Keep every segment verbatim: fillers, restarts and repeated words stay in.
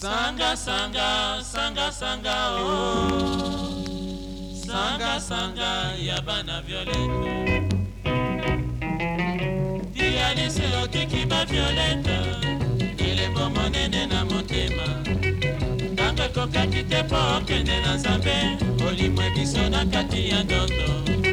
Sanga sanga sanga sanga oh sanga sanga ya bana Violette Dialise okiki ba Violette Ilembo monene na motema Tanga koka kite po kende na Nzambe Olimwe biso na kati ya ndoto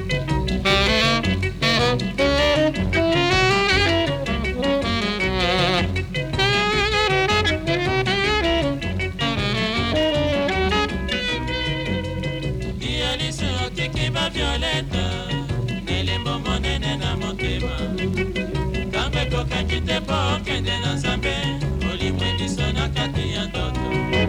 Violette Nilembo monene na motema Kambe koka kite po kende na Nzambe Olimwe biso na kati ya ndoto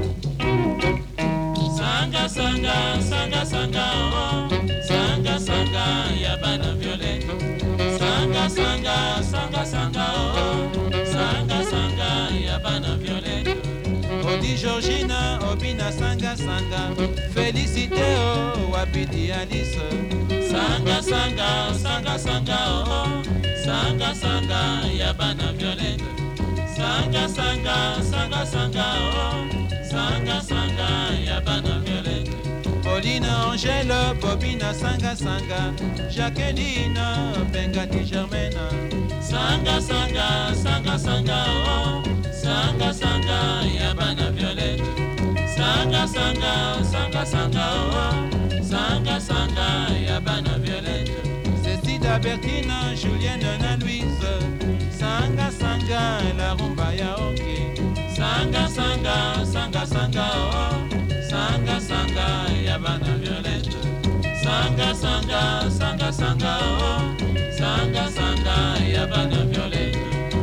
Sanga sanga sanga sanga oh Sanga sanga ya bana Violette Sanga sanga sanga sanga oh Sanga sanga ya bana Violette Odi Georgina obina sanga sanga Félicité oh wapiti Alice Sanga sanga sanga sanga oh Sanga sanga ya bana Violette Sanga sanga sanga sanga oh Sanga sanga ya bana Violette Paulina Angèle Bobina sanga sanga Jacqueline Bengati Germaine Sanga sanga sanga sanga oh Sanga sanga ya bana Violette Sanga sanga sanga sanga oh Sanga sanga ya bana Violette Cécile Bertine Julienne na Louise Sanga sanga la rumba ya oke Sanga sanga sanga sanga oh Sanga sanga ya bana Violette Sanga sanga sanga sanga oh Sanga sanga ya bana Violette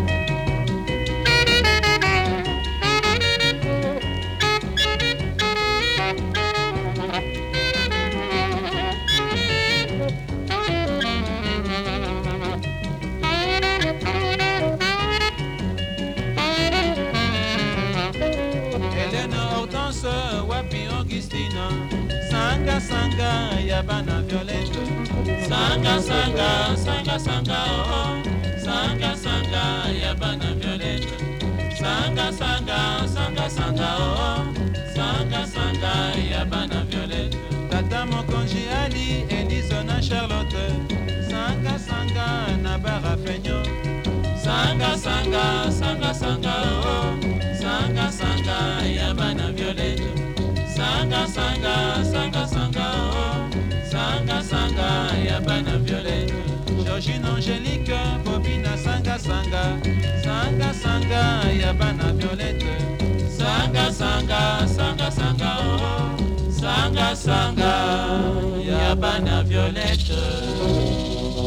Wapi Augustine Sanga sanga ya bana Violette Sanga sanga sanga sanga oh Sanga sanga ya bana Violette Sanga sanga sanga sanga oh Sanga sanga ya bana Violette Tata Mokonji Ali Elise na Charlotte Sanga sanga na bara Feignon Sanga sanga sanga sanga oh Sanga sanga ya bana Violette Sanga sanga sanga sanga oh Sanga sanga ya bana Violette Georgine Angélique Bobina sanga sanga Sanga sanga ya bana Violette Sanga sanga sanga sanga oh Sanga sanga ya bana Violette